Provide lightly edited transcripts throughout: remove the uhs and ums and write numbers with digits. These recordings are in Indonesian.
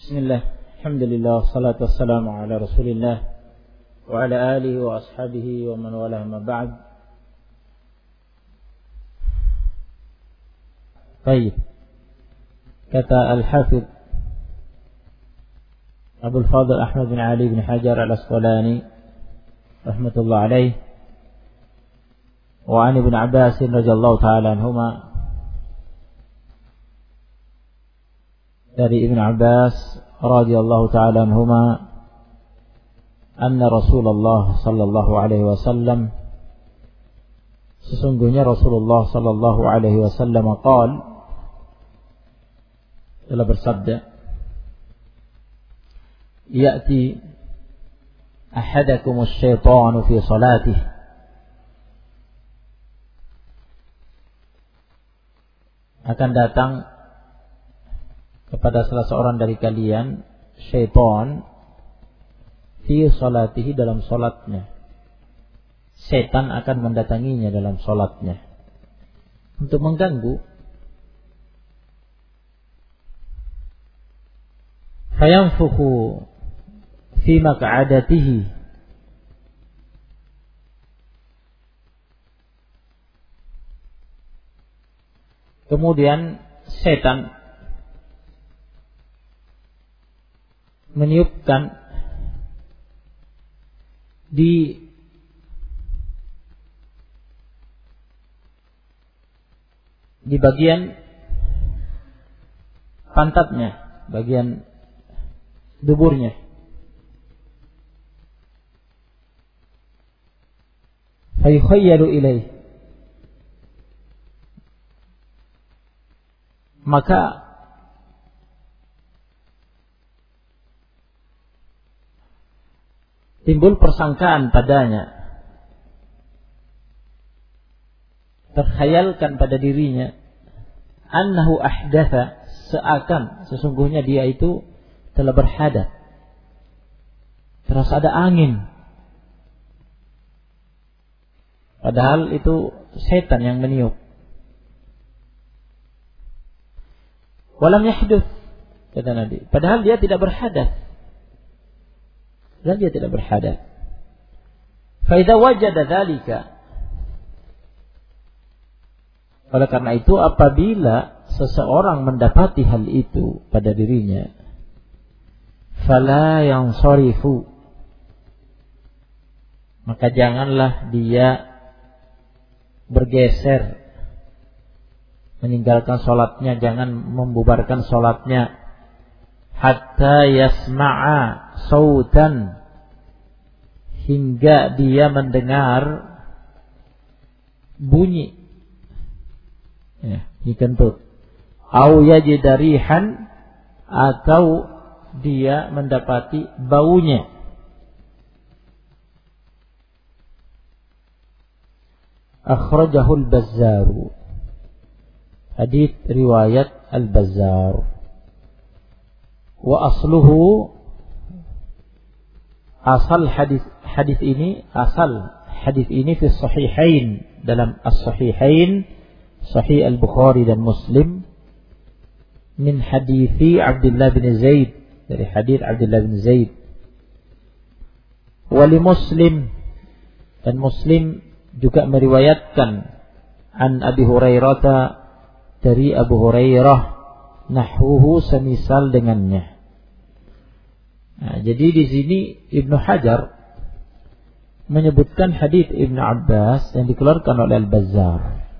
Bismillah, alhamdulillah, salatu wassalamu ala rasulillah wa ala alihi wa ashabihi wa man walah ma ba'd. Baik, kata Al-Hafidh Abdul Fadl Ahmad bin Ali bin Hajar Al-Asqalani rahmatullah alaih, wa an Ibn Abbas radhiyallahu ta'ala anhuma, dari Ibn Abbas radhiyallahu ta'ala anhuma, anna Rasulullah sallallahu alaihi wasallam, sesungguhnya Rasulullah sallallahu alaihi wasallam telah bersabda, ya'ti ahadakum asy-syaitanu fi salatih, akan datang kepada salah seorang dari kalian syaitan fi salatihi, dalam salatnya. Setan akan mendatanginya dalam salatnya untuk mengganggu. Fayanfukhu fi maq'adatihi, kemudian setan meniupkan di bagian pantatnya, bagian duburnya. Fayukhayyalu ilaih, maka timbul persangkaan padanya, terkhayalkan pada dirinya, annahu ahdatha, seakan sesungguhnya dia itu telah berhadas, terasa ada angin, padahal itu setan yang meniup. Walam yahduts, kata Nabi, padahal dia tidak berhadas, dan dia tidak berhadas. Fa idza wajada dzalika, oleh karena itu apabila seseorang mendapati hal itu pada dirinya, fala yansarifu, maka janganlah dia bergeser, meninggalkan salatnya, jangan membubarkan salatnya, hatta yasma'a sautan, hingga dia mendengar bunyi, ya, dikentut, au yajida rihan, atau dia mendapati baunya. Akhrajahul Bazzar, hadits riwayat Al-Bazzar. Wa asluhu, asal hadis ini fi sahihain, dalam as-sahihain, Sahih Al-Bukhari dan Muslim, min hadithi Abdullah bin Zaid, dari hadis Abdullah bin Zaid. Wali Muslim, dan Muslim juga meriwayatkan an Abi Hurairah, dari Abu Hurairah, nahwuhu, semisal dengannya. Nah, jadi di sini Ibnu Hajar menyebutkan hadis Ibnu Abbas yang dikeluarkan oleh Al-Bazzar.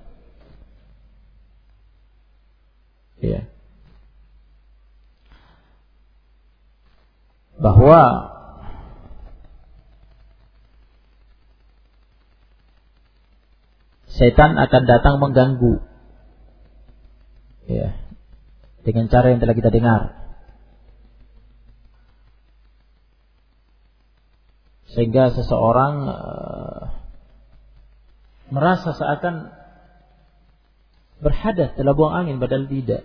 Ya. Bahwa setan akan datang mengganggu, ya, dengan cara yang telah kita dengar, sehingga seseorang merasa seakan berhadas, telah buang angin, padahal tidak.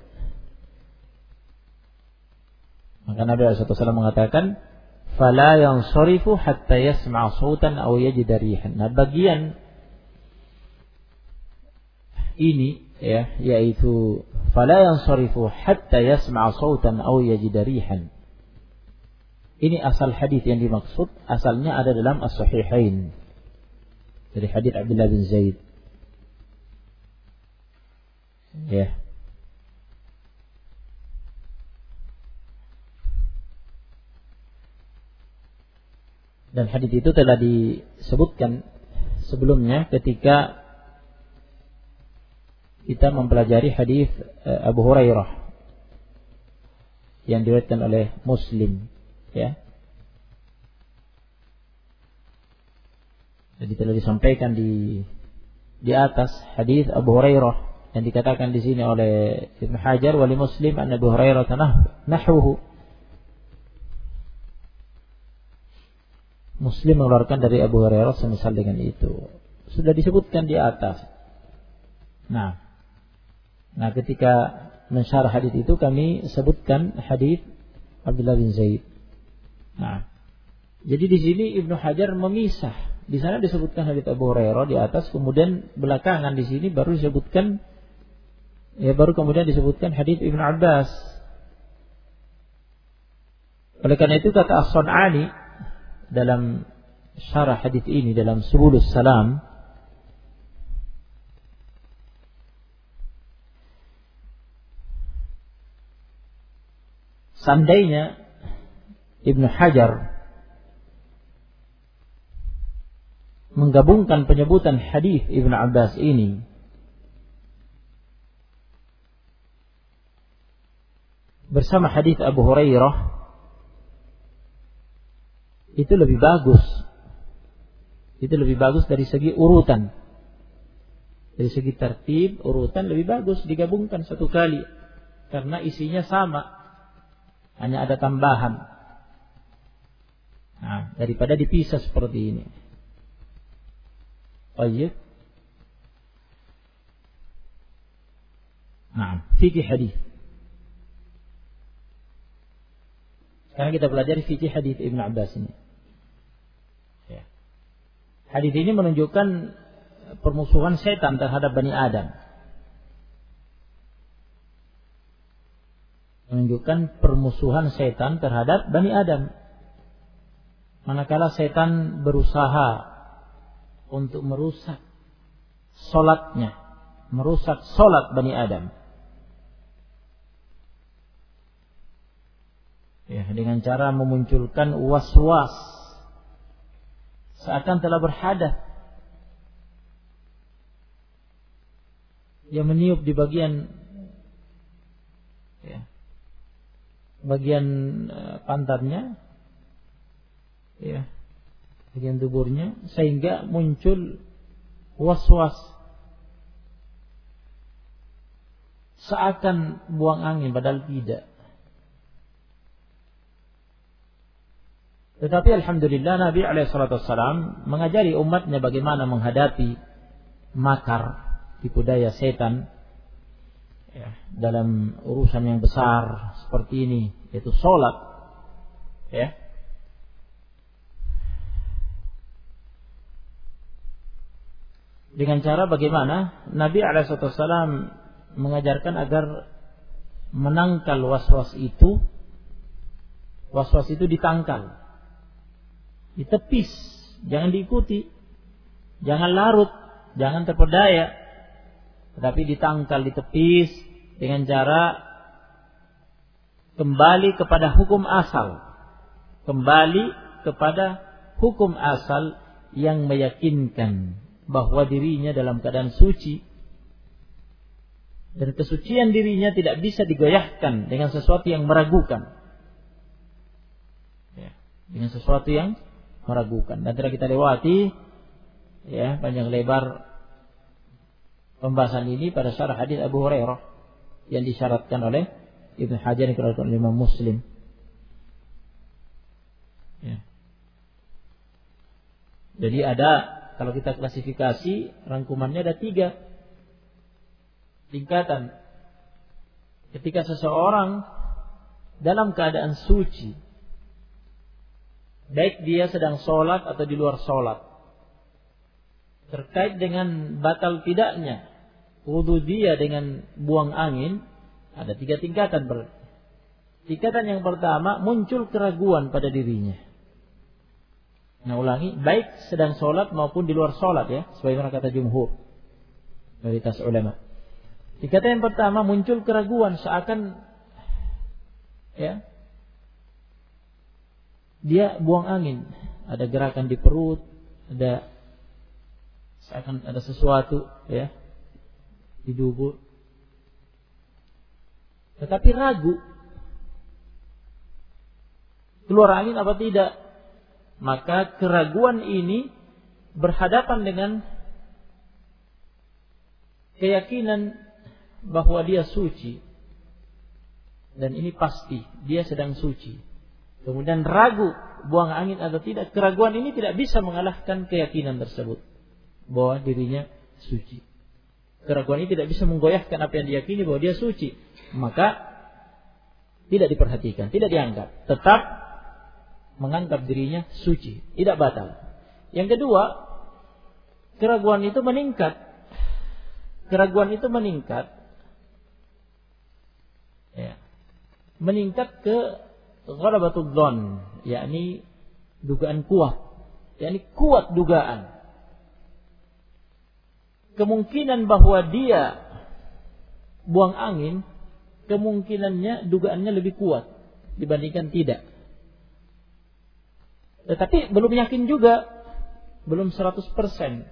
Maka Nabi SAW mengatakan, fala yansarifu hatta yasma'a sautan aw yajida rihan. Nah, bagian ini, ya, yaitu fala yansarifu hatta yasma'a sautan aw yajida rihan, Ini asal hadis yang dimaksud, asalnya ada dalam As-Sahihain. Dari hadis Abdullah bin Zaid. Ya. Dan hadis itu telah disebutkan sebelumnya ketika kita mempelajari hadis Abu Hurairah yang diriwayatkan oleh Muslim, ya. Jadi telah disampaikan di atas hadis Abu Hurairah yang dikatakan di sini oleh Ibnu Hajar wa li Muslim an Abu Hurairah nahwuhu. Muslim mengeluarkan dari Abu Hurairah semisal dengan itu. Sudah disebutkan di atas. Nah, ketika mensyarah hadis itu kami sebutkan hadis Abdullah bin Zaid. Nah, jadi di sini Ibnu Hajar memisah. Di sana disebutkan hadis Abu Hurairah di atas, kemudian belakangan di sini baru disebutkan, baru kemudian disebutkan hadis Ibnu Abbas. Oleh karena itu kata As-Sun'ani dalam syarah hadis ini dalam Subulus Salam, seandainya Ibnu Hajar menggabungkan penyebutan hadis Ibnu Abbas ini bersama hadis Abu Hurairah, itu lebih bagus. Itu lebih bagus dari segi urutan. Dari segi tertib, urutan lebih bagus digabungkan satu kali. Karena isinya sama. Hanya ada tambahan. Nah, daripada dipisah seperti ini. Baik. Nah, fikih hadis. Sekarang kita pelajari fikih hadis Ibnu Abbas ini. Ya. Hadis ini menunjukkan permusuhan setan terhadap Bani Adam. Menunjukkan permusuhan setan terhadap Bani Adam. Manakala setan berusaha untuk merusak solatnya, merusak solat Bani Adam. Ya, dengan cara memunculkan was-was seakan telah berhadas. Dia meniup di bagian pantatnya, bagian tuburnya, sehingga muncul was-was seakan buang angin padahal tidak. Tetapi alhamdulillah Nabi SAW mengajari umatnya bagaimana menghadapi makar, tipu daya setan dalam urusan yang besar seperti ini, yaitu sholat. Dengan cara bagaimana Nabi SAW mengajarkan agar menangkal was-was itu. Was-was itu ditangkal, ditepis, jangan diikuti, jangan larut, jangan terpedaya, tetapi ditangkal, ditepis dengan cara kembali kepada hukum asal, kembali kepada hukum asal yang meyakinkan bahwa dirinya dalam keadaan suci dan kesucian dirinya tidak bisa digoyahkan dengan sesuatu yang meragukan, dengan sesuatu yang meragukan. Dan telah kita lewati panjang lebar pembahasan ini pada syarah hadis Abu Hurairah yang disyaratkan oleh Ibnu Hajar yang dikeluarkan oleh Imam Muslim. Jadi ada, kalau kita klasifikasi rangkumannya ada 3 tingkatan. Ketika seseorang dalam keadaan suci, baik dia sedang sholat atau di luar sholat, terkait dengan batal tidaknya wudu dia dengan buang angin, ada 3 tingkatan berarti. Tingkatan yang pertama, muncul keraguan pada dirinya. Nah, ulangi, baik sedang sholat maupun di luar sholat ya, sebagaimana kata jumhur, mayoritas ulama. Tingkatan yang pertama, muncul keraguan seakan ya dia buang angin, ada gerakan di perut, seakan ada sesuatu ya di dubur. Tetapi ragu, keluar angin apa tidak? Maka keraguan ini berhadapan dengan keyakinan bahwa dia suci. Dan ini pasti, dia sedang suci. Kemudian ragu, buang angin atau tidak. Keraguan ini tidak bisa mengalahkan keyakinan tersebut, bahwa dirinya suci. Keraguan ini tidak bisa menggoyahkan apa yang diyakini bahwa dia suci. Maka tidak diperhatikan, tidak dianggap. Tetap menganggap dirinya suci, tidak batal. Yang kedua, keraguan itu meningkat. Keraguan itu meningkat, ya, meningkat ke ghalabatul dzan, yakni dugaan kuat, yakni kuat dugaan. Kemungkinan bahwa dia buang angin, kemungkinannya, dugaannya lebih kuat dibandingkan tidak. Tetapi belum yakin juga, belum 100%.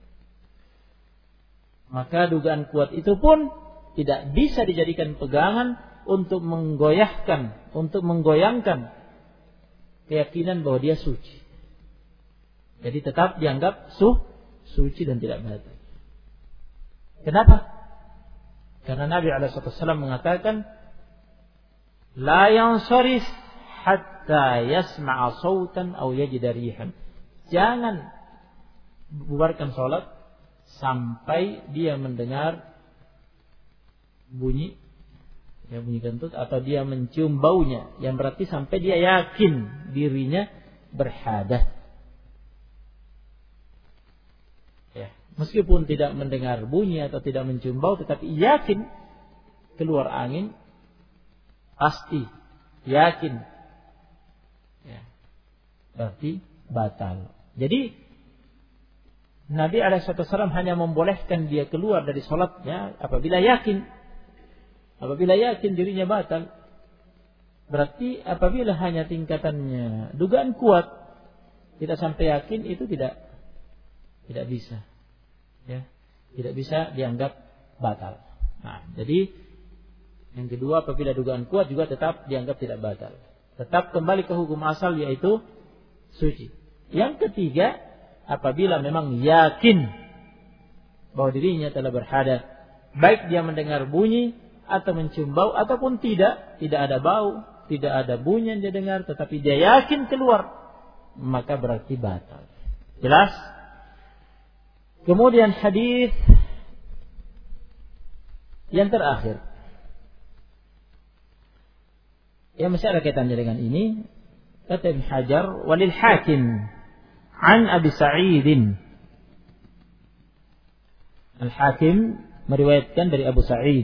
Maka dugaan kuat itu pun tidak bisa dijadikan pegangan untuk menggoyahkan, untuk menggoyangkan keyakinan bahwa dia suci. Jadi tetap dianggap suci dan tidak batal. Kenapa? Karena Nabi SAW mengatakan, la yansarif hatta yasma'a sautan aw yajida rihan. Jangan bubarkan salat sampai dia mendengar bunyi, ya bunyi kentut, atau dia mencium baunya, yang berarti sampai dia yakin dirinya berhadas. Ya, meskipun tidak mendengar bunyi atau tidak mencium bau, tetapi yakin keluar angin, pasti yakin, ya, berarti batal. Jadi Nabi SAW hanya membolehkan dia keluar dari sholatnya apabila yakin. Apabila yakin dirinya batal. Berarti apabila hanya tingkatannya dugaan kuat, tidak sampai yakin, itu tidak bisa. Ya, tidak bisa dianggap batal. Nah, jadi yang kedua, apabila dugaan kuat juga tetap dianggap tidak batal. Tetap kembali ke hukum asal, yaitu suci. Yang ketiga, apabila memang yakin bahwa dirinya telah berhadas, baik dia mendengar bunyi atau mencium bau ataupun tidak ada bau, tidak ada bunyi yang dia dengar, tetapi dia yakin keluar, maka berarti batal. Jelas? Kemudian hadis yang terakhir, yang masih ada kaitannya dengan ini, kata Ibn Hajar, walil Hakim an Abi Sa'id. Al-Hakim meriwayatkan dari Abu Sa'id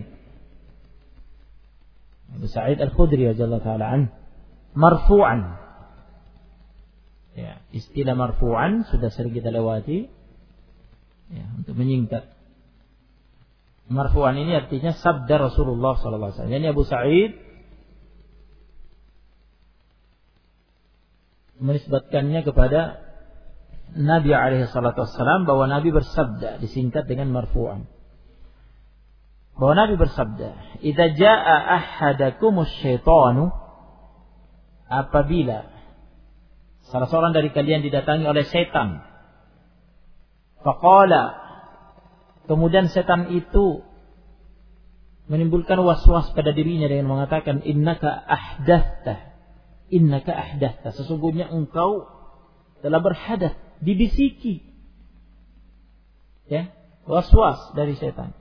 Al-Khudri radhiyallahu ta'ala an, marfu'an. Ya, istilah marfu'an sudah sering kita lewati, ya, untuk menyingkat. Marfu'an ini artinya sabda Rasulullah sallallahu alaihi wasallam. Yani Abu Sa'id menisbatkannya kepada Nabi alaihi salatu wassalam, bahwa Nabi bersabda, disingkat dengan marfu'an. Bahwa Nabi bersabda, "Idza jaa'a ahadakumus syaitanu," apabila salah seorang dari kalian didatangi oleh setan, faqala, kemudian setan itu menimbulkan was-was pada dirinya dengan mengatakan, innaka ahdathta, sesungguhnya engkau telah berhadas, dibisiki, ya, was-was dari setan.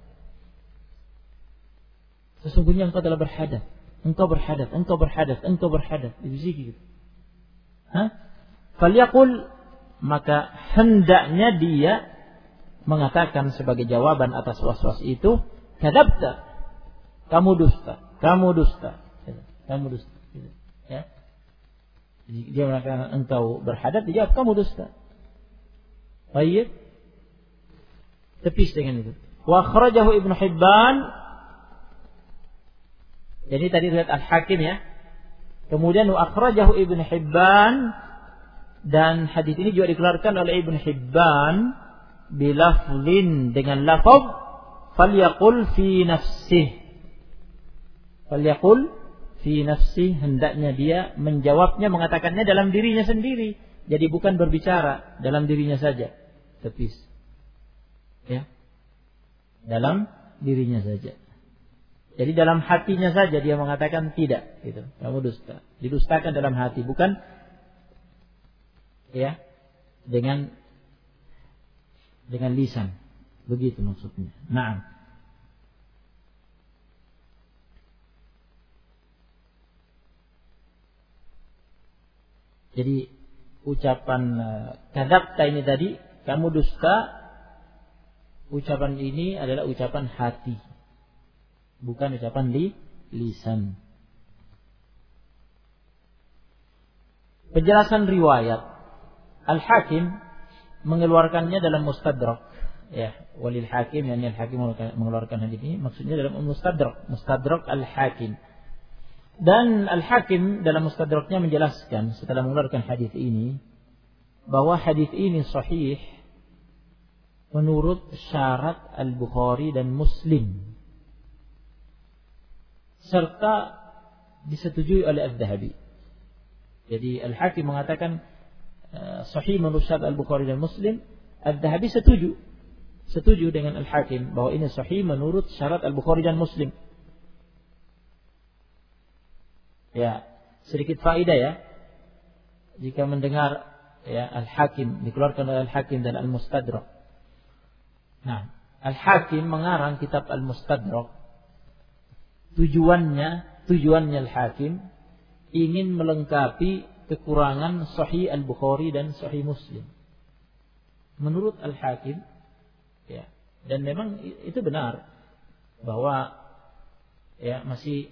Sesungguhnya engkau telah berhadas, engkau berhadas, dibisiki gitu. Falyaqul, maka hendaknya dia mengatakan sebagai jawaban atas was-was itu, kadzabta, kamu dusta. Dia mengatakan engkau berhadat, dijawab kamu dusta. Baik. Tepis dengan itu. Wa akhrajahu Ibnu Hibban. Jadi tadi riwayat Al-Hakim ya. Kemudian wa akhrajahu Ibnu Hibban, dan hadis ini juga dikeluarkan oleh Ibnu Hibban bilaflin, dengan lafaz falyaqul fi nafsihi. Falyaqul fi nafsihi, hendaknya dia menjawabnya, mengatakannya dalam dirinya sendiri. Jadi bukan berbicara dalam dirinya saja. Tepis. Ya. Dalam dirinya saja. Jadi dalam hatinya saja dia mengatakan tidak, gitu. Kamu dusta. Didustakan dalam hati, bukan ya dengan lisan. Begitu maksudnya. Naam. Jadi ucapan kadzabta ini tadi, kamu dusta, ucapan ini adalah ucapan hati, bukan ucapan lisan. Penjelasan riwayat Al-Hakim mengeluarkannya dalam Mustadrak, ya, walil Hakim, yakni Al-Hakim mengeluarkan hadis ini, maksudnya dalam Mustadrak Al-Hakim. Dan Al-Hakim dalam Mustadraknya menjelaskan setelah mengeluarkan hadis ini bahwa hadis ini sahih menurut syarat Al-Bukhari dan Muslim, serta disetujui oleh Al-Dhahabi. Jadi Al-Hakim mengatakan sahih menurut syarat Al-Bukhari dan Muslim. Al-Dhahabi setuju dengan Al-Hakim bahwa ini sahih menurut syarat Al-Bukhari dan Muslim. Ya, sedikit faedah ya. Jika mendengar ya Al-Hakim, dikeluarkan oleh Al-Hakim dan Al-Mustadrak. Nah, Al-Hakim mengarang kitab Al-Mustadrak. Tujuannya Al-Hakim ingin melengkapi kekurangan Sahih Al-Bukhari dan Sahih Muslim. Menurut Al-Hakim, ya, dan memang itu benar bahwa ya masih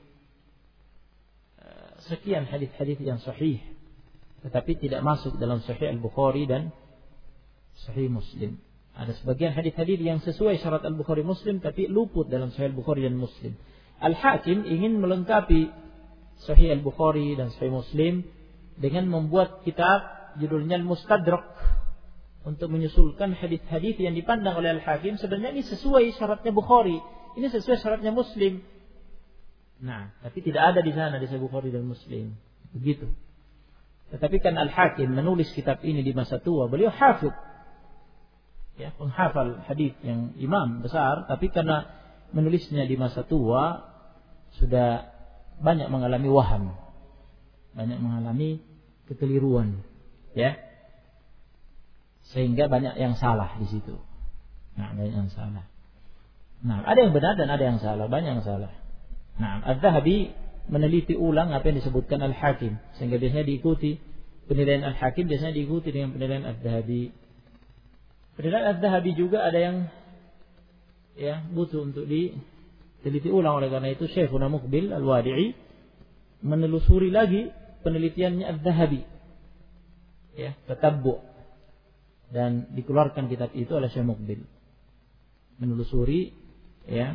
sekian hadis-hadis yang sahih, tetapi tidak masuk dalam Sahih Al-Bukhari dan Sahih Muslim. Ada sebagian hadis-hadis yang sesuai syarat Al-Bukhari Muslim tapi luput dalam Sahih Al-Bukhari dan Muslim. Al-Hakim ingin melengkapi Sahih Al-Bukhari dan Sahih Muslim dengan membuat kitab judulnya Al-Mustadrak, untuk menyusulkan hadis-hadis yang dipandang oleh Al-Hakim sebenarnya ini sesuai syaratnya Bukhari, ini sesuai syaratnya Muslim. Nah, tapi tidak ada di sana di Sahih Bukhari dan Muslim. Begitu. Tetapi kan Al-Hakim menulis kitab ini di masa tua. Beliau hafidh, ya, penghafal hadis yang imam besar, tapi karena menulisnya di masa tua sudah banyak mengalami waham, banyak mengalami kekeliruan, ya, sehingga banyak yang salah di situ. Nah, banyak yang salah. Nah, ada yang benar dan ada yang salah, banyak yang salah. Nah, Al-Dhahabi meneliti ulang apa yang disebutkan Al-Hakim, sehingga biasanya diikuti penilaian Al-Hakim, biasanya diikuti dengan penilaian Al-Dhahabi. Penilaian Al-Dhahabi juga ada yang ya butuh untuk diteliti ulang. Oleh karena itu Syekhuna Muqbil Al-Wadi'i menelusuri lagi penelitiannya Al-Dhahabi, ya, tatabbu', dan dikeluarkan kitab itu oleh Syekh Muqbil, menelusuri ya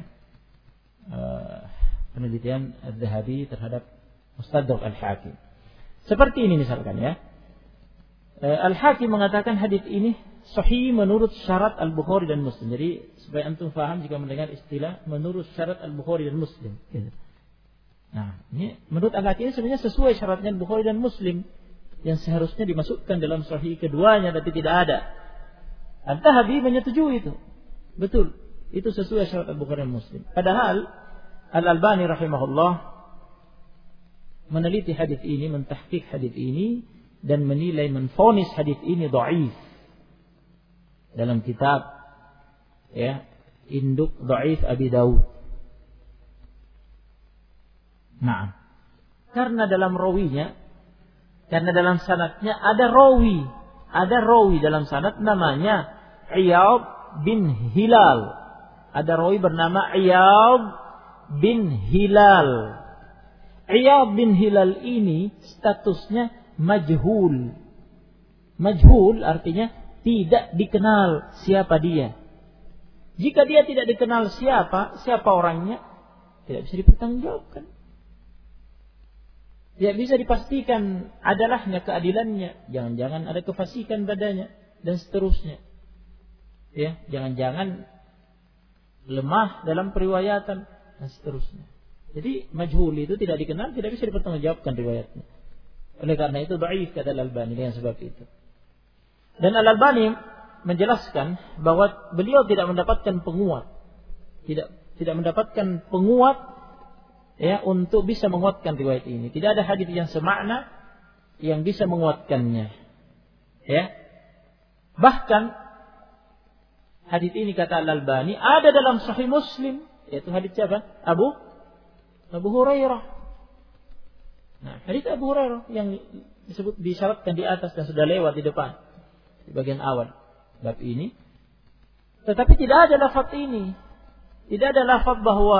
penelitian Al-Dhahabi terhadap Mustadrak Al-Hakim. Seperti ini misalkan ya, Al-Hakim mengatakan hadis ini sahih menurut syarat Al-Bukhari dan Muslim. Jadi supaya antum faham jika mendengar istilah menurut syarat Al-Bukhari dan Muslim. Nah, ini menurut Al-Hakim sebenarnya sesuai syaratnya Al-Bukhari dan Muslim, yang seharusnya dimasukkan dalam sahih keduanya, tapi tidak ada. Al-Dhahabi menyetujui itu. Betul, itu sesuai syarat Al-Bukhari dan Muslim. Padahal Al-Albani rahimahullah meneliti hadis ini, mentahqiq hadis ini, dan menilai, menvonis hadis ini dhaif dalam kitab ya Induk Dhaif Abi Daud. Nah, karena dalam dalam sanadnya ada rawi dalam sanad namanya Iyad bin Hilal. Ada rawi bernama Iyad bin Hilal. Iyad bin Hilal ini statusnya majhul. Majhul artinya tidak dikenal siapa dia. Jika dia tidak dikenal siapa orangnya, tidak bisa dipertanggungjawabkan. Tidak bisa dipastikan adalahnya, keadilannya. Jangan-jangan ada kefasikan padanya dan seterusnya. Ya, jangan-jangan lemah dalam periwayatan dan seterusnya. Jadi majhul itu tidak dikenal, tidak bisa dipertanggungjawabkan riwayatnya. Oleh karena itu dhaif kata Al-Albani dengan sebab itu. Dan Al-Albani menjelaskan bahwa beliau tidak mendapatkan penguat. Tidak mendapatkan penguat ya untuk bisa menguatkan riwayat ini. Tidak ada hadis yang semakna yang bisa menguatkannya. Ya. Bahkan hadis ini kata Al-Albani ada dalam Sahih Muslim, yaitu hadis siapa? Abu Hurairah. Nah, hadis Abu Hurairah yang disyaratkan di atas dan sudah lewat di depan di bagian awal bab ini. Tetapi tidak ada lafaz ini. Tidak ada lafaz bahwa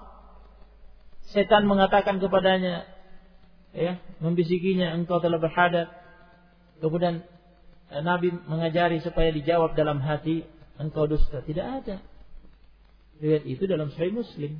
setan mengatakan kepadanya, ya, membisikinya, engkau telah berhadat. Kemudian Nabi mengajari supaya dijawab dalam hati, engkau dusta. Tidak ada. Riwayat itu dalam Sahih Muslim.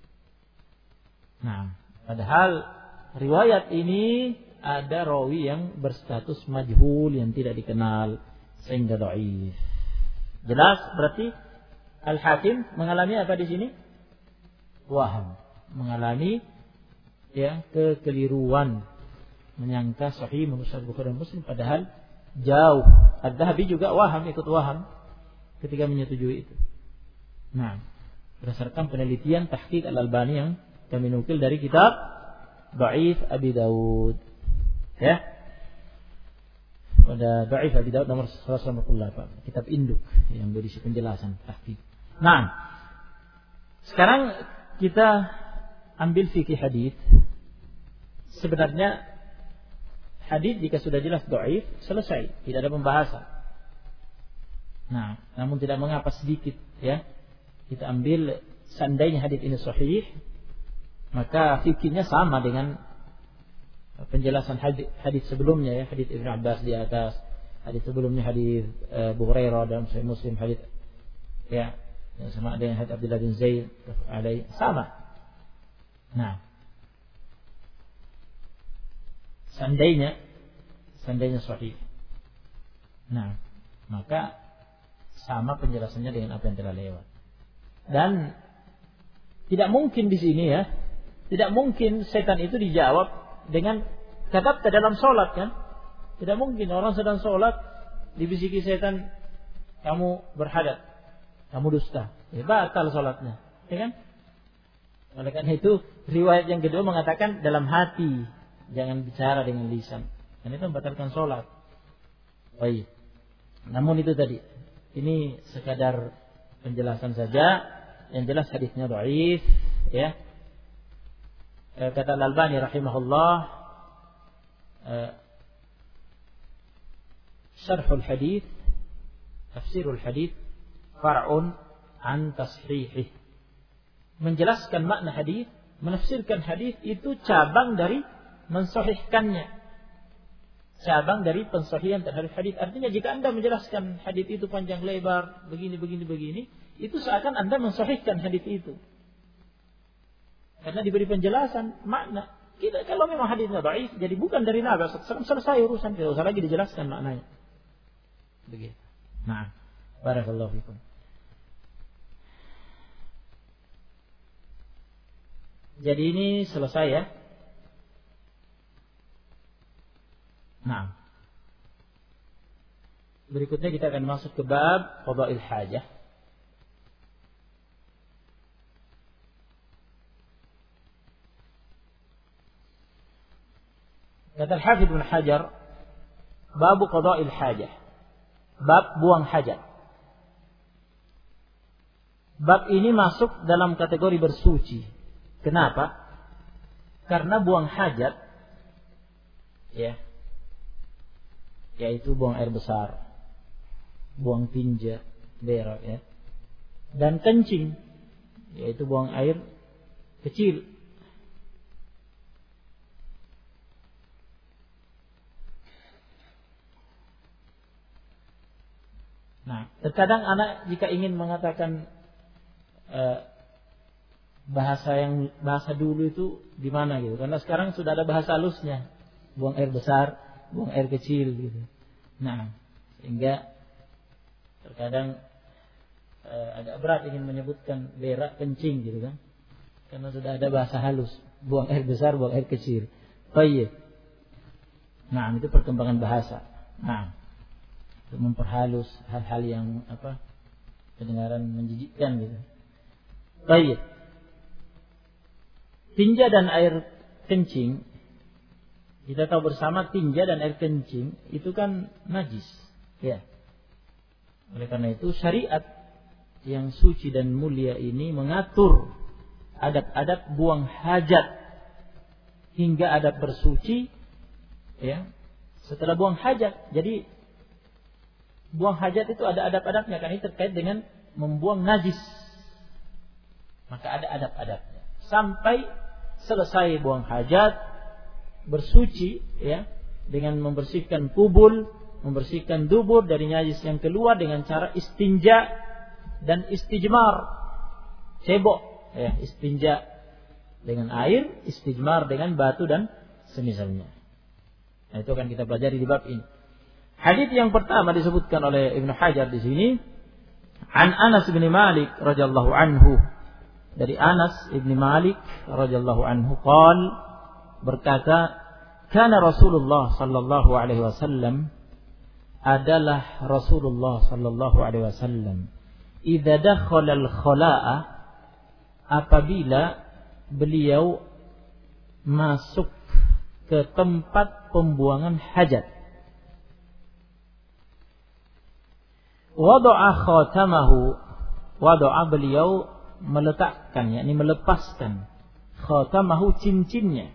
Nah, padahal riwayat ini ada rawi yang berstatus majhul, yang tidak dikenal, sehingga dhaif. Jelas berarti Al-Hakim mengalami apa di sini? Waham. Mengalami ya kekeliruan, menyangka sahih menurut Bukhari dan Muslim padahal jauh. Ad-Dhahabi juga ikut waham ketika menyetujui itu. Nah, berdasarkan penelitian tahqiq Al-Albani yang kami nukil dari kitab Dhaif Abi Daud. Ya. Pada Dhaif Abi Daud nomor 198, kitab induk yang berisi penjelasan tahqiq. Nah, sekarang kita ambil fikih hadis. Sebenarnya hadis jika sudah jelas dhaif, selesai, tidak ada pembahasan. Nah, namun tidak mengapa sedikit ya. Kita ambil seandainya hadis ini sahih, maka fikihnya sama dengan penjelasan hadis sebelumnya ya, hadis Ibnu Abbas di atas, hadis sebelumnya hadis Abu Hurairah dalam Sahih Muslim, hadis ya yang sama dengan hadis Abdullah bin Zaid sama. Nah, seandainya sahih. Nah, maka sama penjelasannya dengan apa yang telah lewat. Dan tidak mungkin di sini ya, tidak mungkin setan itu dijawab dengan kata dalam sholat kan? Tidak mungkin orang sedang sholat dibisiki setan, kamu berhadat, kamu dusta, ya, batal sholatnya, ya kan? Oleh karena itu riwayat yang kedua mengatakan dalam hati, jangan bicara dengan lisan, dan itu membatalkan sholat. Baik. Namun itu tadi, ini sekadar penjelasan saja. Yang jelas hadisnya dhaif, ya. Kata Al-Albani rahimahullah, syarhul hadis, tafsirul hadis far'un an tashihih. Menjelaskan makna hadis, menafsirkan hadis itu cabang dari mensahihkannya. Cabang dari pensahihan terhadap hadis. Artinya jika Anda menjelaskan hadis itu panjang lebar, begini, itu seakan Anda mensahihkan hadis itu. Karena diberi penjelasan makna. Kita kalau memang hadisnya dhaif, jadi bukan dari Nabi SAW, selesai urusan, tidak usah lagi dijelaskan maknanya. Begitu. Nah, barakallahu fikum. Jadi ini selesai ya. Nah, berikutnya kita akan masuk ke bab qada'il hajah. Kata Al-Hafidz Ibnu Hajar, bab qada'il hajah, bab buang hajat. Bab ini masuk dalam kategori bersuci. Kenapa? Karena buang hajat ya, yaitu buang air besar, buang tinja, berak ya, dan kencing, yaitu buang air kecil. Nah, terkadang anak jika ingin mengatakan bahasa dulu itu di mana gitu. Karena sekarang sudah ada bahasa halusnya. Buang air besar, buang air kecil gitu. Nah, sehingga terkadang agak berat ingin menyebutkan berak, kencing gitu kan. Karena sudah ada bahasa halus. Buang air besar, buang air kecil. Baik. Nah, itu perkembangan bahasa. Nah, untuk memperhalus hal-hal yang kedengaran menjijikkan gitu. Baik. Tinja dan air kencing, kita tahu bersama tinja dan air kencing itu kan najis, ya. Oleh karena itu syariat yang suci dan mulia ini mengatur adab-adab buang hajat hingga adab bersuci, ya. Setelah buang hajat, jadi buang hajat itu ada adab-adabnya, karena ini terkait dengan membuang najis. Maka ada adab-adabnya. Sampai selesai buang hajat, bersuci, ya, dengan membersihkan kubul, membersihkan dubur dari najis yang keluar dengan cara istinja dan istijmar, cebok, ya, istinja dengan air, istijmar dengan batu dan semisalnya. Nah, itu akan kita pelajari di bab ini. Hadis yang pertama disebutkan oleh Ibnu Hajar di sini, an Anas bin Malik radhiyallahu anhu. Dari Anas bin Malik radhiyallahu anhu berkata, kana Rasulullah sallallahu alaihi wasallam, adalah Rasulullah sallallahu alaihi wasallam, idza dakhala al-khala'a, apabila beliau masuk ke tempat pembuangan hajat, wada'a khatamahu, wada'a, beliau meletakkan, yakni melepaskan, khatamahu, cincinnya.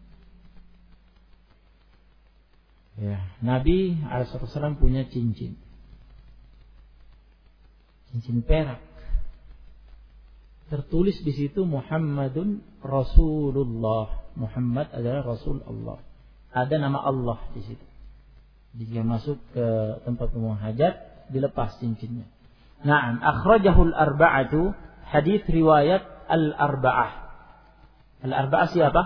Ya, Nabi SAW punya cincin perak. Tertulis di situ Muhammadun Rasulullah. Muhammad adalah Rasul Allah. Ada nama Allah di situ. Jika masuk ke tempat pembuangan hajat, dilepas cincinnya. Na'am, akhrajahul arba'atu, hadis riwayat al-arba'ah. Al-arba'ah siapa?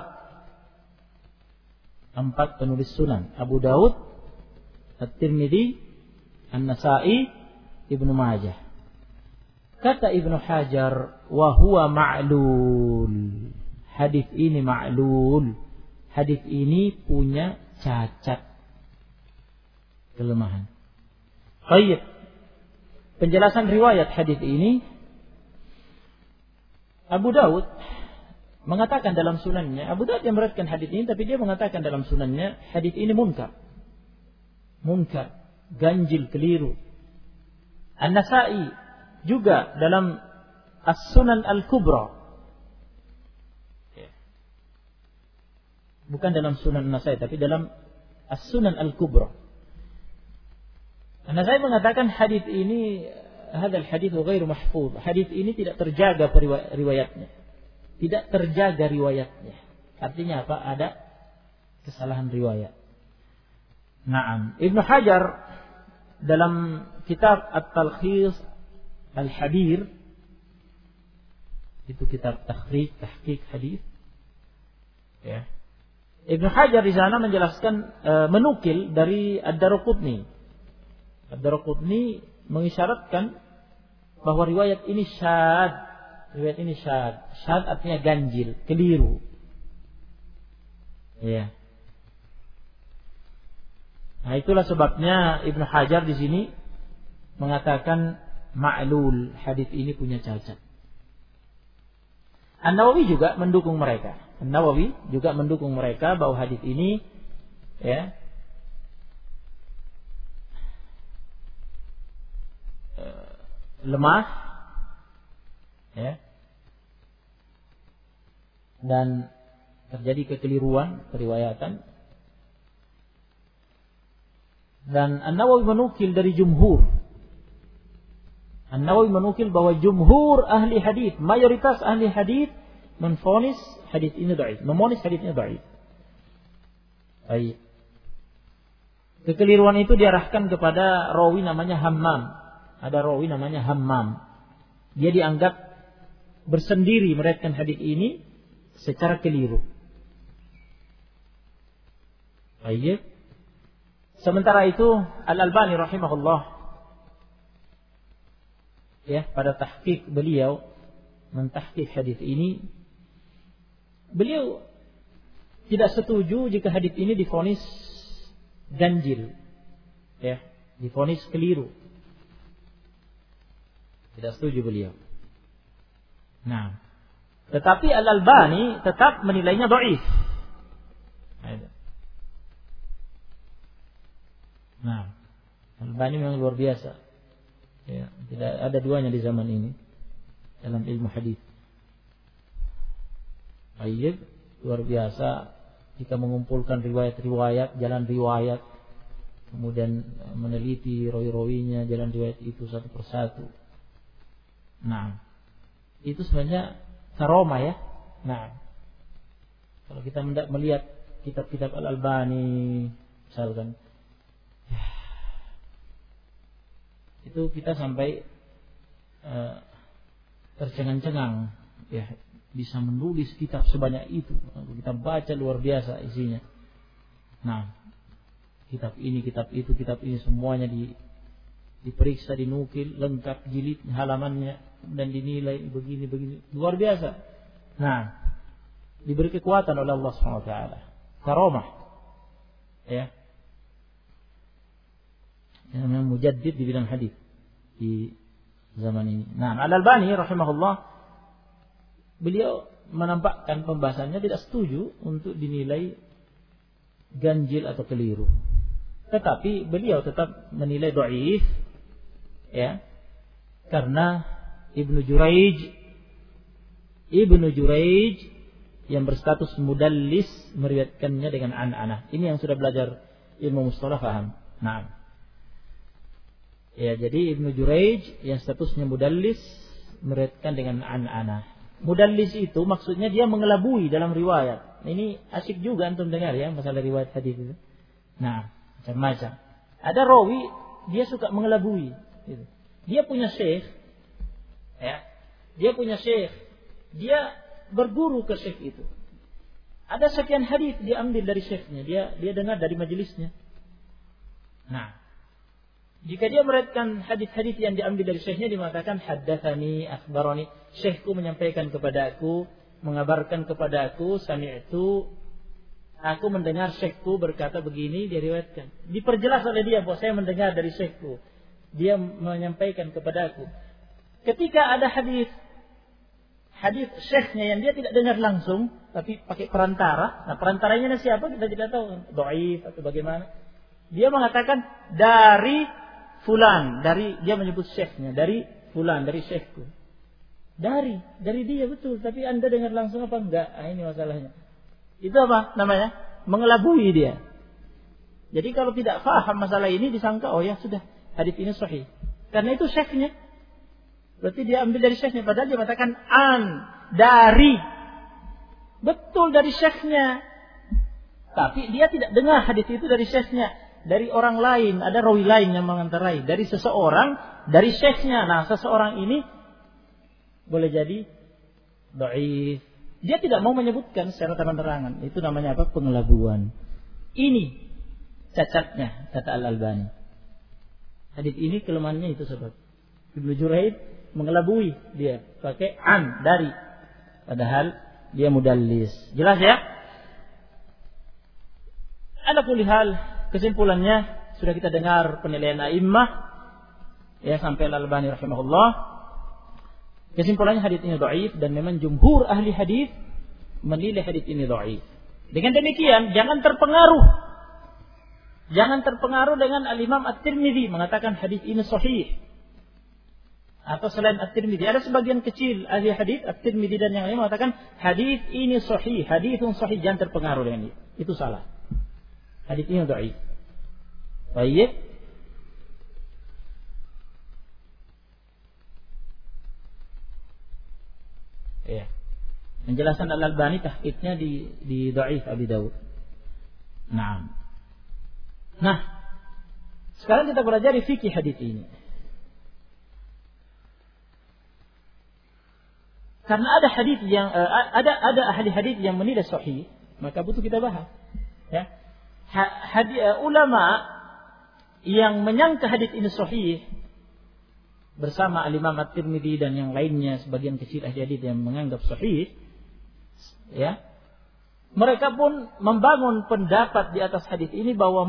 4 penulis sunan. Abu Daud, At-Tirmidzi, An-Nasa'i, Ibnu Majah. Kata Ibnu Hajar, wa huwa ma'lul. Hadis ini ma'lul. Hadis ini punya cacat, kelemahan. Baik. Penjelasan riwayat hadis ini, Abu Daud mengatakan dalam sunannya, Abu Daud yang meriwayatkan hadis ini, tapi dia mengatakan dalam sunannya hadis ini munkar, ganjil, keliru. An-Nasa'i juga dalam As-Sunan Al-Kubra, bukan dalam Sunan An-Nasa'i, tapi dalam As-Sunan Al-Kubra. An-Nasa'i mengatakan hadis ini, hadal hadis ghairu mahfuz. Hadis ini tidak terjaga riwayatnya. Tidak terjaga riwayatnya. Artinya apa? Ada kesalahan riwayat. Naam. Ibnu Hajar dalam kitab At-Talkhis Al-Habir, itu kitab tahqiq hadis, ya. Ibnu Hajar di sana menjelaskan, menukil dari Ad-Daraqutni. Ad-Daraqutni mengisyaratkan bahwa riwayat ini syadz. Riwayat ini syadz. Syadz artinya ganjil, keliru. Ya. Nah, itulah sebabnya Ibnu Hajar di sini mengatakan ma'lul, hadis ini punya cacat. An-Nawawi juga mendukung mereka. An-Nawawi juga mendukung mereka bahwa hadis ini, ya, lemah, ya, dan terjadi kekeliruan periwayatan. Dan An-Nawawi menukil dari jumhur. An-Nawawi menukil bahwa jumhur ahli hadis, mayoritas ahli hadis menfonis hadis ini dhaif, memonis hadis ini dhaif. Baik. Kekeliruan itu diarahkan kepada rawi namanya Hammam. Ada rawi namanya Hammam. Dia dianggap bersendiri meriwayatkan hadis ini secara keliru. Baik. Sementara itu Al-Albani rahimahullah, ya, pada tahqiq beliau mentahqiq hadis ini, beliau tidak setuju jika hadis ini divonis ganjil, ya, divonis keliru. Tidak setuju beliau. Nah, tetapi Al-Albani tetap menilainya dhaif. Nah, Al-Albani memang luar biasa. Ya, tidak ada duanya di zaman ini dalam ilmu hadis. Baik, luar biasa jika mengumpulkan riwayat-riwayat, jalan riwayat, kemudian meneliti rawi-rawinya, jalan riwayat itu satu persatu. Nah, itu sebenarnya karomah ya. Nah, kalau kita melihat kitab-kitab Al-Albani misalkan, itu kita sampai tercengang-cengang, ya, bisa menulis kitab sebanyak itu. Kita baca luar biasa isinya. Nah, kitab ini, kitab itu, kitab ini semuanya diperiksa, dinukil, lengkap jilid, halamannya, dan dinilai begini luar biasa. Nah, diberi kekuatan oleh Allah SWT, karomah, ya. Yang namanya mujaddid di bidang hadis di zaman ini. Nah, Al-Albani rahimahullah, beliau menampakkan pembahasannya tidak setuju untuk dinilai ganjil atau keliru. Tetapi beliau tetap menilai dhaif, ya, karena Ibnu Juraij yang berstatus mudallis meriwayatkannya dengan an-anah. Ini yang sudah belajar ilmu mustalah paham. Nah, ya, jadi Ibnu Juraij yang statusnya mudallis meriwayatkan dengan an-anah. Mudallis itu maksudnya dia mengelabui dalam riwayat. Ini asyik juga antum dengar ya masalah riwayat hadis itu. Nah, macam-macam. Ada rawi dia suka mengelabui. Gitu. Dia punya syekh, ya. Dia punya syekh. Dia berguru ke syekh itu. Ada sekian hadis dia ambil dari syekhnya. Dia dengar dari majelisnya. Nah, jika dia meriwayatkan hadis-hadis yang diambil dari syekhnya, dimatakan haddatsani, akhbarani, syekhku menyampaikan kepadaku, mengabarkan kepadaku, sami'tu, aku mendengar syekhku berkata begini, dia riwayatkan. Diperjelas oleh dia bahwa saya mendengar dari syekhku. Dia menyampaikan kepadaku. Ketika ada hadis syekhnya yang dia tidak dengar langsung, tapi pakai perantara. Nah, perantaranya siapa kita tidak tahu, dhaif atau bagaimana. Dia mengatakan dari fulan, dia menyebut syekhnya, dari fulan, dari syekhku. Dari dia betul, tapi Anda dengar langsung apa enggak? Ah, ini masalahnya. Itu apa namanya? Mengelabui dia. Jadi kalau tidak faham masalah ini disangka oh ya sudah, hadis ini sahih. Karena itu syekhnya. Berarti dia ambil dari syekhnya, padahal dia mengatakan dari. Betul dari syekhnya. Tapi dia tidak dengar hadis itu dari syekhnya, dari orang lain, ada rawi lain yang mengantarai, dari seseorang, dari syekhnya. Nah, seseorang ini boleh jadi dhaif. Dia tidak mau menyebutkan secara terang-terangan. Itu namanya apa? Pengelabuan. Ini cacatnya, kata Al-Albani. Hadis ini kelemahannya itu sebab Ibnu Juraij mengelabui dia pakai dari, padahal dia mudallis. Jelas ya? Ala kulli hal, kesimpulannya sudah kita dengar penilaian a'immah ya sampai Al-Albani rahimahullah. Kesimpulannya hadis ini dhaif dan memang jumhur ahli hadis menilai hadis ini dhaif. Dengan demikian jangan terpengaruh dengan Al-Imam At-Tirmidzi mengatakan hadis ini sahih. Atau selain At-Tirmidzi ada sebagian kecil ahli hadis At-Tirmidzi dan yang lain mengatakan hadis ini sahih, haditsun sahih, jangan terpengaruh dengan itu. Itu salah. Hadis ini dhaif. Baik. Ya. Penjelasan Al-Albani tahqiqnya di dhaif Abi Daud. Nah, sekarang kita belajar fikih hadis ini. Karena ada hadis yang ada ahli hadis yang menilai sahih, maka butuh kita bahas. Ya. Ulama yang menyangka hadis ini sahih bersama Al-Imam At-Tirmidzi dan yang lainnya, sebagian kecil ahli hadis yang menganggap sahih, ya. Mereka pun membangun pendapat di atas hadis ini bahwa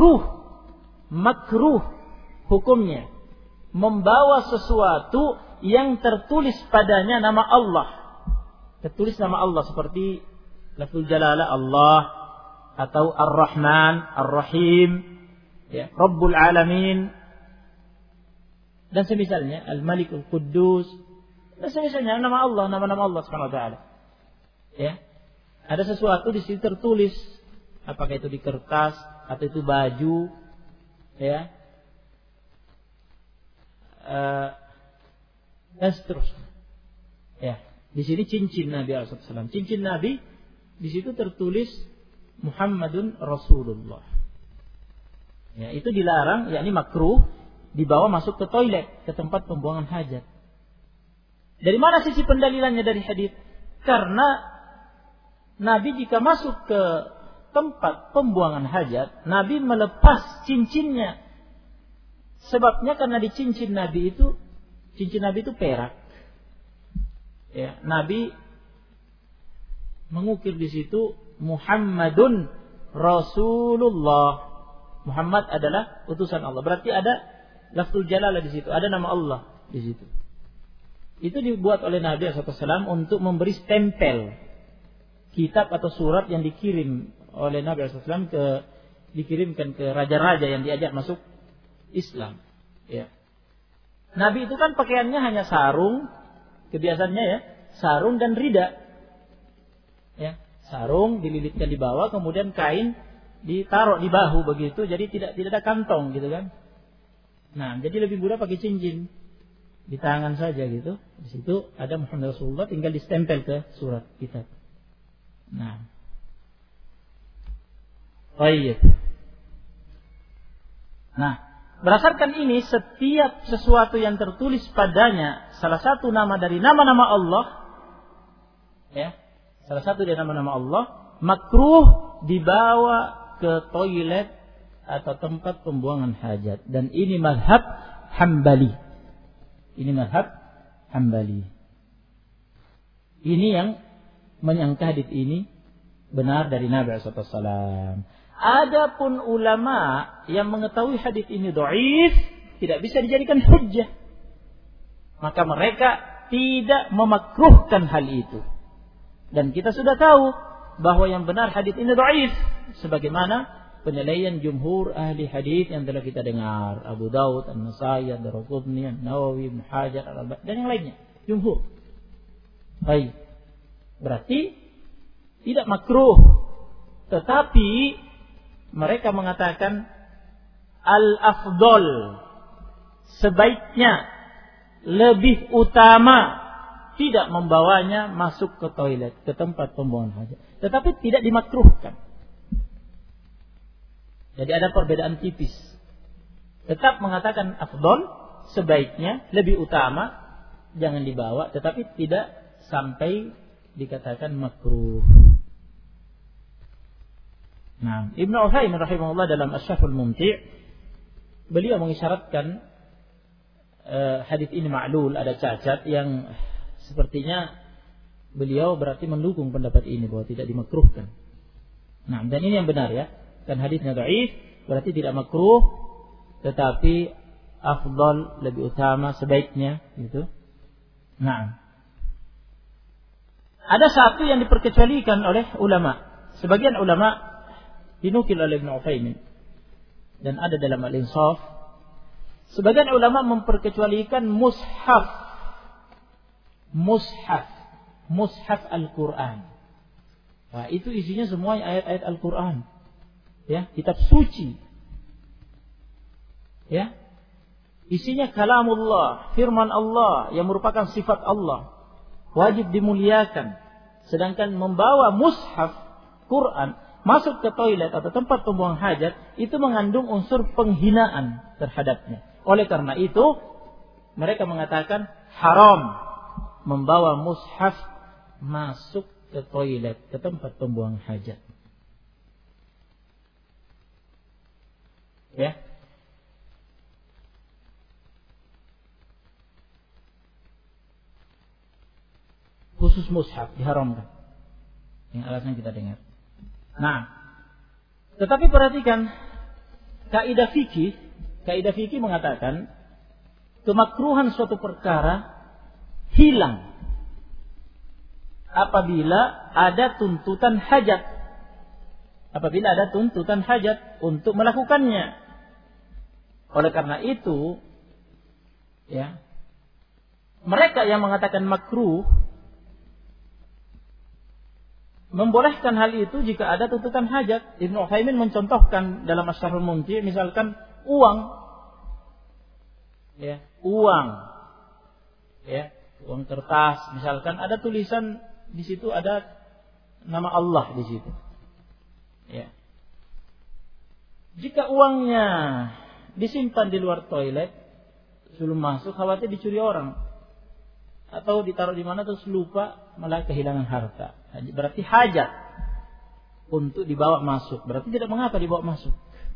makruh hukumnya membawa sesuatu yang tertulis padanya nama Allah. Tertulis nama Allah seperti lafzul jalalah Allah atau Ar-Rahman, Ar-Rahim, ya, Rabbul Alamin dan semisalnya, Al-Malikul Quddus dan semisalnya nama Allah, nama-nama Allah Subhanahu wa taala. Ya. Ada sesuatu di situ tertulis, apakah itu di kertas atau itu baju, ya. Dan seterusnya. Ya, di sini cincin Nabi SAW. Cincin Nabi di situ tertulis Muhammadun Rasulullah. Ya, itu dilarang, yakni makruh dibawa masuk ke toilet, ke tempat pembuangan hajat. Dari mana sisi pendalilannya dari hadis? Karena Nabi jika masuk ke tempat pembuangan hajat, Nabi melepas cincinnya. Sebabnya karena di cincin Nabi itu perak. Ya, Nabi mengukir di situ Muhammadun Rasulullah. Muhammad adalah utusan Allah. Berarti ada lafzul jalalah di situ, ada nama Allah di situ. Itu dibuat oleh Nabi SAW untuk memberi stempel kitab atau surat yang dikirim oleh Nabi SAW dikirimkan ke raja-raja yang diajak masuk Islam. Ya. Nabi itu kan pakaiannya hanya sarung, kebiasaannya ya, sarung dan rida. Ya, sarung dililitkan di bawah, kemudian kain ditaruh di bahu begitu, jadi tidak ada kantong gitu kan. Nah, jadi lebih mudah pakai cincin di tangan saja gitu. Di situ ada Muhammad Rasulullah, tinggal distempel ke surat kitab. Nah, baik. Nah, berdasarkan ini, setiap sesuatu yang tertulis padanya salah satu nama dari nama-nama Allah, ya, salah satu dari nama-nama Allah, makruh dibawa ke toilet atau tempat pembuangan hajat. Dan ini mazhab Hambali. Ini mazhab Hambali. Ini yang menyangka hadis ini benar dari Nabi SAW. Adapun ulama yang mengetahui hadis ini dhaif, tidak bisa dijadikan hujjah, maka mereka tidak memakruhkan hal itu. Dan kita sudah tahu bahwa yang benar hadis ini dhaif, sebagaimana penilaian jumhur ahli hadis yang telah kita dengar, Abu Daud, An-Nasai, Ad-Darqutni, An-Nawawi, Ibnu Hajar, Al-Albani dan yang lainnya, jumhur. Baik. Berarti tidak makruh, tetapi mereka mengatakan al-afdol, sebaiknya, lebih utama tidak membawanya masuk ke toilet, ke tempat pembuangan hajat. Tetapi tidak dimakruhkan. Jadi ada perbedaan tipis. Tetap mengatakan afdol, sebaiknya, lebih utama, jangan dibawa, tetapi tidak sampai dikatakan makruh. Nah, Ibnu Utsaimin rahimahullah dalam Asy-Syarhul Mumti' beliau mengisyaratkan hadis ini ma'lul, ada cacat, yang sepertinya beliau berarti mendukung pendapat ini bahwa tidak dimakruhkan. Nah, dan ini yang benar ya. Kan hadisnya dhaif, berarti tidak makruh, tetapi afdal, lebih utama, sebaiknya gitu. Nah, ada satu yang diperkecualikan oleh ulama. Sebagian ulama dinukil oleh Ibnu Utsaimin dan ada dalam Al-Insaf. Sebagian ulama memperkecualikan mushaf Al-Quran. Nah, itu isinya semua ayat-ayat Al-Quran, ya, kitab suci, ya, isinya kalamullah, firman Allah yang merupakan sifat Allah, wajib dimuliakan. Sedangkan membawa mushaf Quran masuk ke toilet atau tempat pembuangan hajat itu mengandung unsur penghinaan terhadapnya. Oleh karena itu mereka mengatakan haram membawa mushaf masuk ke toilet, ke tempat pembuangan hajat. Ya. Khusus mushaf diharamkan. Yang alasan kita dengar. Nah, tetapi perhatikan kaidah fikih mengatakan kemakruhan suatu perkara hilang apabila ada tuntutan hajat. Apabila ada tuntutan hajat untuk melakukannya. Oleh karena itu, ya, mereka yang mengatakan makruh membolehkan hal itu jika ada tuntutan hajat. Ibnu Utsaimin mencontohkan dalam Asy-Syarhul Mumti' misalkan uang, ya, uang kertas, misalkan ada tulisan di situ, ada nama Allah di situ. Ya. Jika uangnya disimpan di luar toilet sebelum masuk, khawatir dicuri orang atau ditaruh di mana terus lupa, malah kehilangan harta. Berarti hajat untuk dibawa masuk. Berarti tidak mengapa dibawa masuk.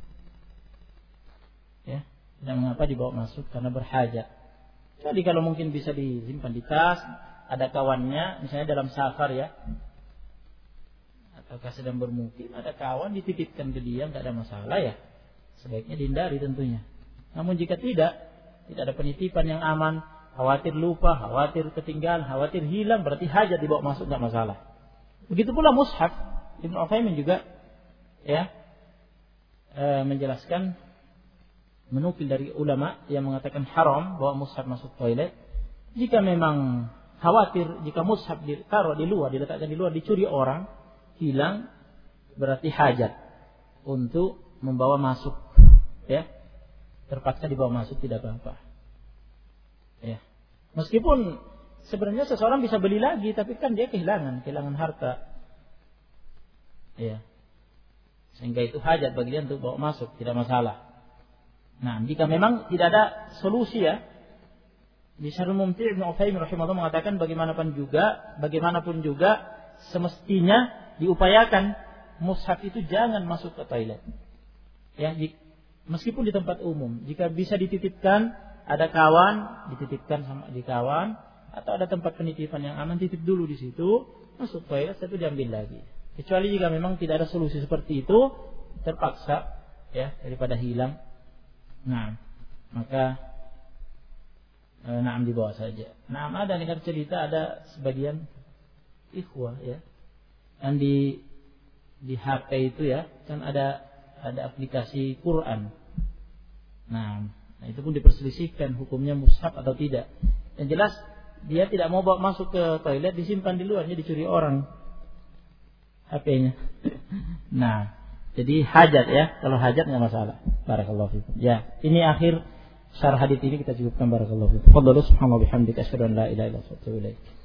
Ya, tidak mengapa dibawa masuk karena berhajat. Jadi kalau mungkin bisa disimpan di tas, ada kawannya, misalnya dalam safar ya, ataukah sedang bermukim, ada kawan dititipkan ke dia, tidak ada masalah ya. Sebaiknya dihindari tentunya. Namun jika tidak ada penitipan yang aman, khawatir lupa, khawatir ketinggalan, khawatir hilang, berarti hajat dibawa masuk, tidak masalah. Begitu pula mushaf. Ibnu Utsaimin juga ya menjelaskan, menukil dari ulama yang mengatakan haram bawa mushaf masuk toilet jika memang khawatir jika mushaf ditaruh di luar, diletakkan di luar, dicuri orang, hilang, berarti hajat untuk membawa masuk, ya, terpaksa dibawa masuk, tidak apa-apa. Ya. Meskipun sebenarnya seseorang bisa beli lagi, tapi kan dia kehilangan harta. Ya. Sehingga itu hajat bagi dia untuk bawa masuk, tidak masalah. Nah, jika memang tidak ada solusi ya, di Syarhul Mumti' Ibnu Utsaimin rahimahullah mengatakan bagaimanapun juga semestinya diupayakan mushaf itu jangan masuk ke toilet. Ya, meskipun di tempat umum, jika bisa dititipkan, ada kawan, dititipkan sama di kawan, atau ada tempat penitipan yang aman, titip dulu di situ, masuk toilet, itu diambil lagi. Kecuali jika memang tidak ada solusi seperti itu, terpaksa ya daripada hilang. Nah, maka dibawa saja. Nah, ada dengar cerita ada sebagian ikhwah ya, yang di HP itu ya, kan ada aplikasi Quran. Nah, itu pun diperselisihkan hukumnya mushaf atau tidak. Yang jelas dia tidak mau bawa masuk ke toilet, disimpan di luarnya, dicuri orang HP-nya. Nah, jadi hajat ya, kalau hajat enggak masalah. Barakallahu fikum. Ya, ini akhir syarah hadits ini kita cukupkan. Barakallahu fikum. Fadlu subhanallahi wa bihamdika asyhadu an la ilaha illa anta astaghfiruka wa atubu ilaik.